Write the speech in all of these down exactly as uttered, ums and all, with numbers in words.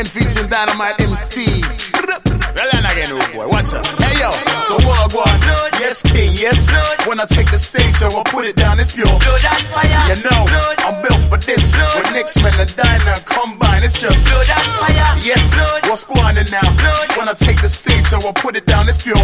Glenn featuring Dynamite M C. Well, again, oh boy, watch out. Hey yo, so what go on? Yes, king, yes. When I take the stage, so I put it down, it's pure. You know, I'm built for this. With Knicks, men, and Diner combine, it's just yes. What's going on now? When I take the stage, so I put it down, it's pure.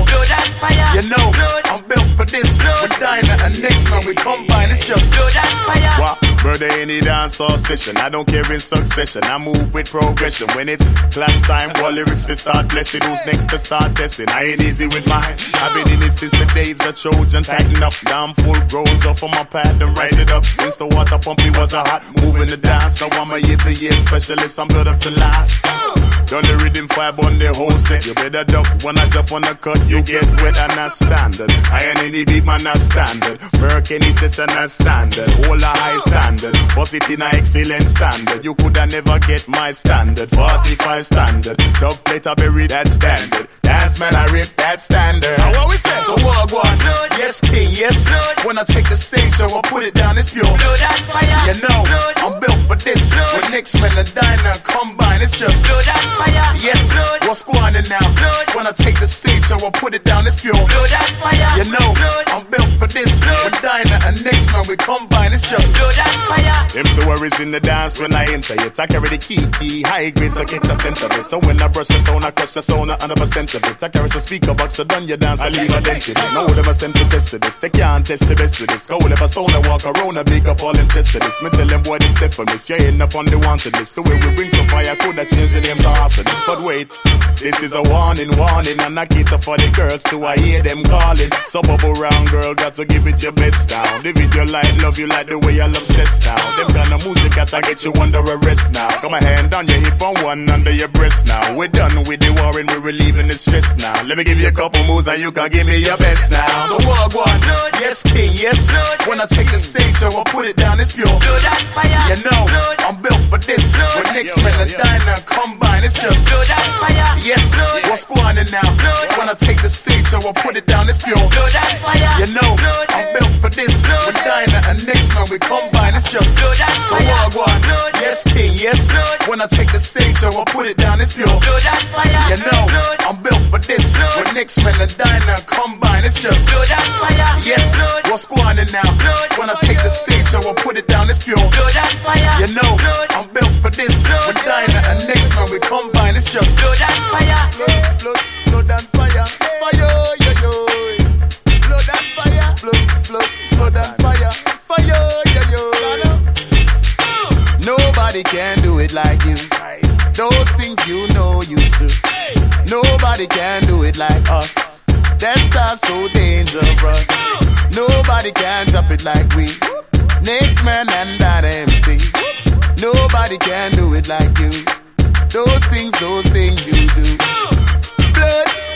You know, I'm built for this. With Diner and Knicks, man, we combine, it's just what? Brother, any dance or session, I don't care in succession. I move with progression. When it's clash time, all lyrics we start blessing. Who's next to start testing? I ain't easy with mine. I've been in it since the days of Trojan. Tighten up, down full grown, off on my pad and rise it up. Since the water pump, it was a hot moving the dance. So I'm a year to year specialist, I'm built up to last. Done the rhythm five on the whole set. You better duck when I jump on the cut. You get wet and not standard. I ain't any beat man not standard. Merc any set and not standard. Hold a high standard. Bust it in a excellent standard. You coulda never get my standard. forty-five standard. Dub plate I bury that standard. Dance man I rip that standard. Now what we say? So what go on? Yes king, yes. When I take the stage so I put it down it's pure. You know, I'm built for this. With Knicks men and Diner combine it's just yes, what's going on now? When I take the stage, so I put it down, it's pure. You know, I'm built for this. With Diner and Knicks, man, we combine, it's just them two worries in the dance when I enter it. I carry the key, key, high grade, so get a sense of it. So when I brush the sound, I crush the sound, one hundred percent of it. I carry the speaker box, so done your dance, I leave a density. No one ever sent to test of this. They can't test the best of this. Go whatever sound I walk around, I big up all in chest of this. Me tell them boy, this step for this. You ain't up on the wanted list. The way we bring some fire, could have changed the name to this, but wait, this is a warning, warning, and I cater for the girls too. I hear them calling. So bubble round girl, got to give it your best now. The video light, love you like the way I love sex now. Them kind of music got to get you under arrest now. Got my hand on your hip and one under your breast now. We're done with the war and we're relieving the stress now. Let me give you a couple moves and you can give me your best now. So what go on? Yes king, yes. When I take the stage, so I put it down, it's pure. You know, I'm built for this. With Knicks men and Diner combine, it's just yes, what's going on now? When I take the stage, so I put it down, it's pure. You know, I'm built for this. With Diner and Knicks, man, we combine, it's just so what go on? Yes, king, yes. When I take the stage, so I put it down, it's pure. You know, I'm built for this. With Knicks, men and Diner combine, it's just yes, what's going on now? When I take the stage, so I put it down, it's pure. You know, I'm built for this. With Diner and Knicks, man, we combine, it's just blood, blood, blood and fire, fire, yo, yo. Blood and fire, blood, blood, blood and fire, fire, yo, yo. Nobody can do it like you. Those things you know you do. Nobody can do it like us. That star's so dangerous. Nobody can jump it like we. Next man and that M C. Nobody can do it like you. Those things, those things you do. Blood,